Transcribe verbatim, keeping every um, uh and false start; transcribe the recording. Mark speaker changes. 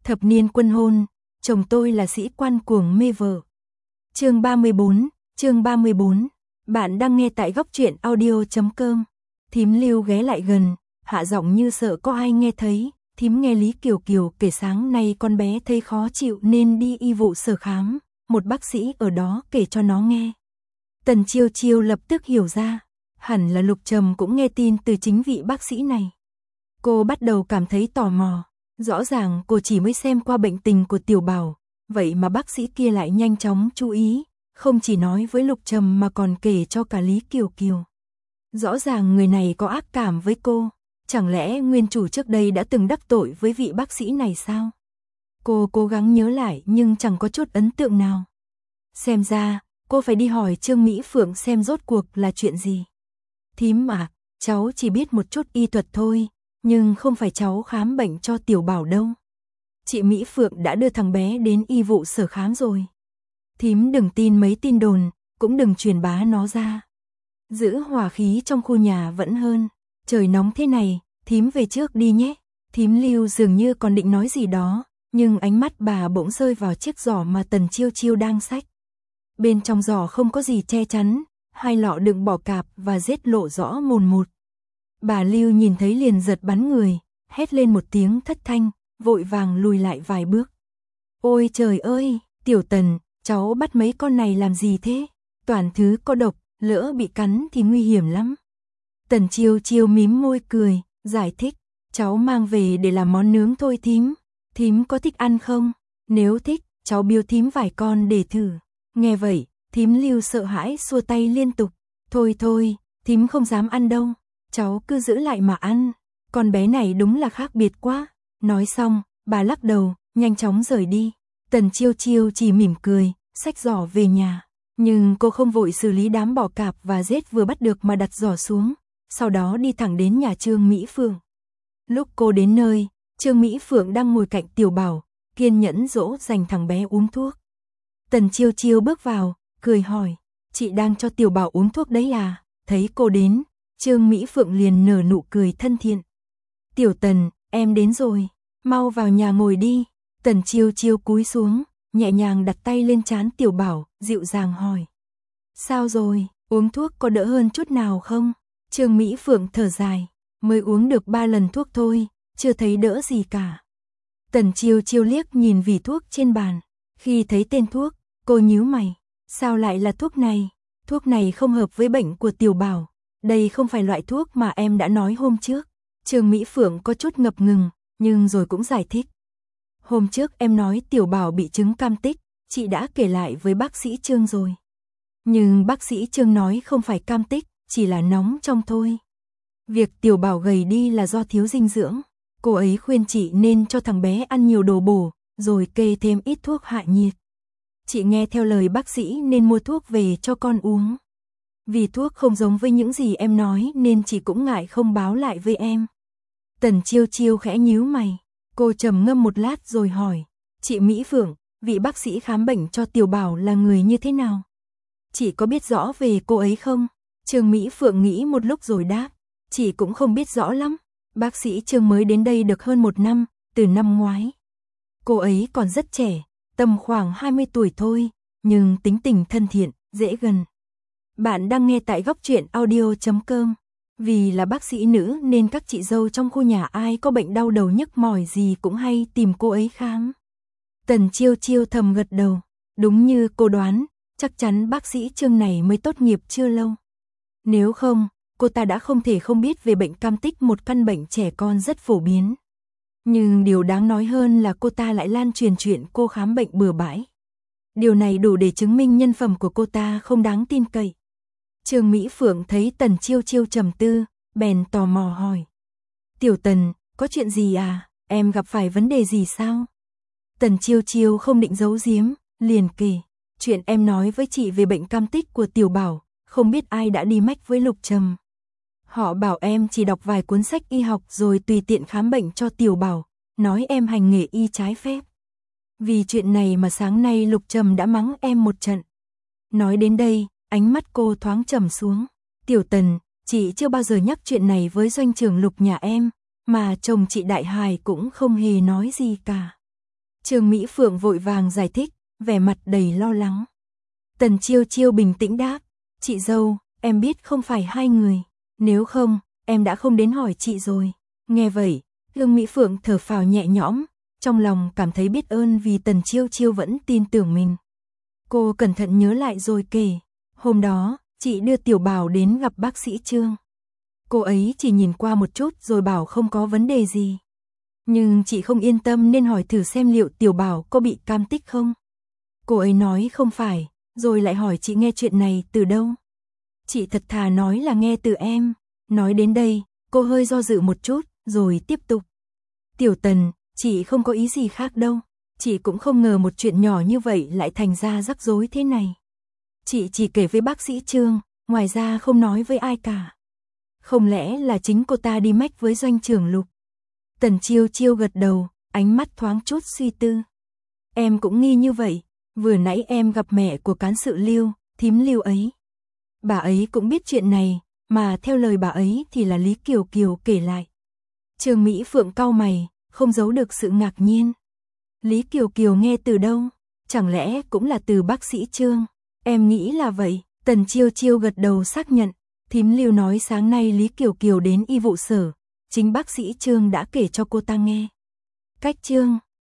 Speaker 1: Thập niên quân hôn, chồng tôi là sĩ quan cuồng mê vợ. Chương ba mươi bốn, chương ba mươi bốn. Bạn đang nghe tại góc truyện audio chấm com. Thím Lưu ghé lại gần, hạ giọng như sợ có ai nghe thấy. Thím nghe Lý Kiều Kiều kể sáng nay con bé thấy khó chịu nên đi y vụ sở khám, một bác sĩ ở đó kể cho nó nghe. Tần Chiêu Chiêu lập tức hiểu ra, hẳn là Lục Trầm cũng nghe tin từ chính vị bác sĩ này. Cô bắt đầu cảm thấy tò mò, rõ ràng cô chỉ mới xem qua bệnh tình của Tiểu Bảo, vậy mà bác sĩ kia lại nhanh chóng chú ý, không chỉ nói với Lục Trầm mà còn kể cho cả Lý Kiều Kiều. Rõ ràng người này có ác cảm với cô, chẳng lẽ nguyên chủ trước đây đã từng đắc tội với vị bác sĩ này sao? Cô cố gắng nhớ lại nhưng chẳng có chút ấn tượng nào. Xem ra, cô phải đi hỏi Trương Mỹ Phượng xem rốt cuộc là chuyện gì. Thím à, cháu chỉ biết một chút y thuật thôi, nhưng không phải cháu khám bệnh cho Tiểu Bảo đâu. Chị Mỹ Phượng đã đưa thằng bé đến y vụ sở khám rồi. Thím đừng tin mấy tin đồn, cũng đừng truyền bá nó ra. Giữ hòa khí trong khu nhà vẫn hơn. Trời nóng thế này, thím về trước đi nhé. Thím Lưu dường như còn định nói gì đó, nhưng ánh mắt bà bỗng rơi vào chiếc giỏ mà Tần Chiêu Chiêu đang xách. Bên trong giỏ không có gì che chắn, hai lọ đựng bò cạp và rết lộ rõ mồn một. Bà Lưu nhìn thấy liền giật bắn người, hét lên một tiếng thất thanh, vội vàng lùi lại vài bước. Ôi trời ơi, Tiểu Tần, cháu bắt mấy con này làm gì thế? Toàn thứ có độc, lỡ bị cắn thì nguy hiểm lắm. Tần Chiêu Chiêu mím môi cười, giải thích, cháu mang về để làm món nướng thôi thím. Thím có thích ăn không? Nếu thích, cháu biếu thím vài con để thử. Nghe vậy, thím Lưu sợ hãi xua tay liên tục. Thôi thôi, thím không dám ăn đâu, cháu cứ giữ lại mà ăn. Con bé này đúng là khác biệt quá. Nói xong, bà lắc đầu, nhanh chóng rời đi. Tần Chiêu Chiêu chỉ mỉm cười, xách giỏ về nhà. Nhưng cô không vội xử lý đám bò cạp và rết vừa bắt được mà đặt giỏ xuống, sau đó đi thẳng đến nhà Trương Mỹ Phượng. Lúc cô đến nơi, Trương Mỹ Phượng đang ngồi cạnh Tiểu Bảo, kiên nhẫn dỗ dành thằng bé uống thuốc. Tần Chiêu Chiêu bước vào, cười hỏi, chị đang cho Tiểu Bảo uống thuốc đấy à? Thấy cô đến, Trương Mỹ Phượng liền nở nụ cười thân thiện. Tiểu Tần, em đến rồi, mau vào nhà ngồi đi. Tần Chiêu Chiêu cúi xuống, nhẹ nhàng đặt tay lên trán Tiểu Bảo, dịu dàng hỏi. Sao rồi, uống thuốc có đỡ hơn chút nào không? Trương Mỹ Phượng thở dài, mới uống được ba lần thuốc thôi, chưa thấy đỡ gì cả. Tần Chiêu Chiêu liếc nhìn vỉ thuốc trên bàn, khi thấy tên thuốc, cô nhíu mày, sao lại là thuốc này? Thuốc này không hợp với bệnh của Tiểu Bảo, đây không phải loại thuốc mà em đã nói hôm trước. Trương Mỹ Phượng có chút ngập ngừng, nhưng rồi cũng giải thích. Hôm trước em nói Tiểu Bảo bị chứng cam tích, chị đã kể lại với bác sĩ Trương rồi. Nhưng bác sĩ Trương nói không phải cam tích, chỉ là nóng trong thôi. Việc Tiểu Bảo gầy đi là do thiếu dinh dưỡng. Cô ấy khuyên chị nên cho thằng bé ăn nhiều đồ bổ, rồi kê thêm ít thuốc hạ nhiệt. Chị nghe theo lời bác sĩ nên mua thuốc về cho con uống. Vì thuốc không giống với những gì em nói nên chị cũng ngại không báo lại với em. Tần Chiêu Chiêu khẽ nhíu mày. Cô trầm ngâm một lát rồi hỏi, chị Mỹ Phượng, vị bác sĩ khám bệnh cho Tiểu Bảo là người như thế nào? Chị có biết rõ về cô ấy không? Trương Mỹ Phượng nghĩ một lúc rồi đáp, chị cũng không biết rõ lắm. Bác sĩ Trương mới đến đây được hơn một năm, từ năm ngoái. Cô ấy còn rất trẻ, tầm khoảng hai mươi tuổi thôi, nhưng tính tình thân thiện, dễ gần. Bạn đang nghe tại góc truyện audio chấm com. Vì là bác sĩ nữ nên các chị dâu trong khu nhà ai có bệnh đau đầu nhức mỏi gì cũng hay tìm cô ấy khám. Tần Chiêu Chiêu thầm gật đầu, đúng như cô đoán, chắc chắn bác sĩ Trương này mới tốt nghiệp chưa lâu. Nếu không, cô ta đã không thể không biết về bệnh cam tích, một căn bệnh trẻ con rất phổ biến. Nhưng điều đáng nói hơn là cô ta lại lan truyền chuyện cô khám bệnh bừa bãi. Điều này đủ để chứng minh nhân phẩm của cô ta không đáng tin cậy. Trương Mỹ Phượng thấy Tần Chiêu Chiêu trầm tư, bèn tò mò hỏi. Tiểu Tần, có chuyện gì à? Em gặp phải vấn đề gì sao? Tần Chiêu Chiêu không định giấu giếm, liền kể. Chuyện em nói với chị về bệnh cam tích của Tiểu Bảo, không biết ai đã đi mách với Lục Trầm. Họ bảo em chỉ đọc vài cuốn sách y học rồi tùy tiện khám bệnh cho Tiểu Bảo, nói em hành nghề y trái phép. Vì chuyện này mà sáng nay Lục Trầm đã mắng em một trận. Nói đến đây, ánh mắt cô thoáng trầm xuống. Tiểu Tần, chị chưa bao giờ nhắc chuyện này với doanh trưởng Lục nhà em, mà chồng chị Đại Hải cũng không hề nói gì cả. Trương Mỹ Phượng vội vàng giải thích, vẻ mặt đầy lo lắng. Tần Chiêu Chiêu bình tĩnh đáp, chị dâu, em biết không phải hai người, nếu không, em đã không đến hỏi chị rồi. Nghe vậy, Trương Mỹ Phượng thở phào nhẹ nhõm, trong lòng cảm thấy biết ơn vì Tần Chiêu Chiêu vẫn tin tưởng mình. Cô cẩn thận nhớ lại rồi kể, hôm đó, chị đưa Tiểu Bảo đến gặp bác sĩ Trương. Cô ấy chỉ nhìn qua một chút rồi bảo không có vấn đề gì. Nhưng chị không yên tâm nên hỏi thử xem liệu Tiểu Bảo có bị cam tích không. Cô ấy nói không phải, rồi lại hỏi chị nghe chuyện này từ đâu. Chị thật thà nói là nghe từ em. Nói đến đây, cô hơi do dự một chút, rồi tiếp tục. Tiểu Tần, chị không có ý gì khác đâu. Chị cũng không ngờ một chuyện nhỏ như vậy lại thành ra rắc rối thế này. Chị chỉ kể với bác sĩ Trương, ngoài ra không nói với ai cả. Không lẽ là chính cô ta đi mách với doanh trưởng Lục? Tần Chiêu Chiêu gật đầu, ánh mắt thoáng chút suy tư. Em cũng nghi như vậy, vừa nãy em gặp mẹ của cán sự Lưu, thím Lưu ấy. Bà ấy cũng biết chuyện này, mà theo lời bà ấy thì là Lý Kiều Kiều kể lại. Trương Mỹ Phượng cau mày, không giấu được sự ngạc nhiên. Lý Kiều Kiều nghe từ đâu? Chẳng lẽ cũng là từ bác sĩ Trương? Em nghĩ là vậy. Tần Chiêu Chiêu gật đầu xác nhận. Thím Lưu nói sáng nay Lý Kiều Kiều đến y vụ sở, chính bác sĩ Trương đã kể cho cô ta nghe. Cách Trương,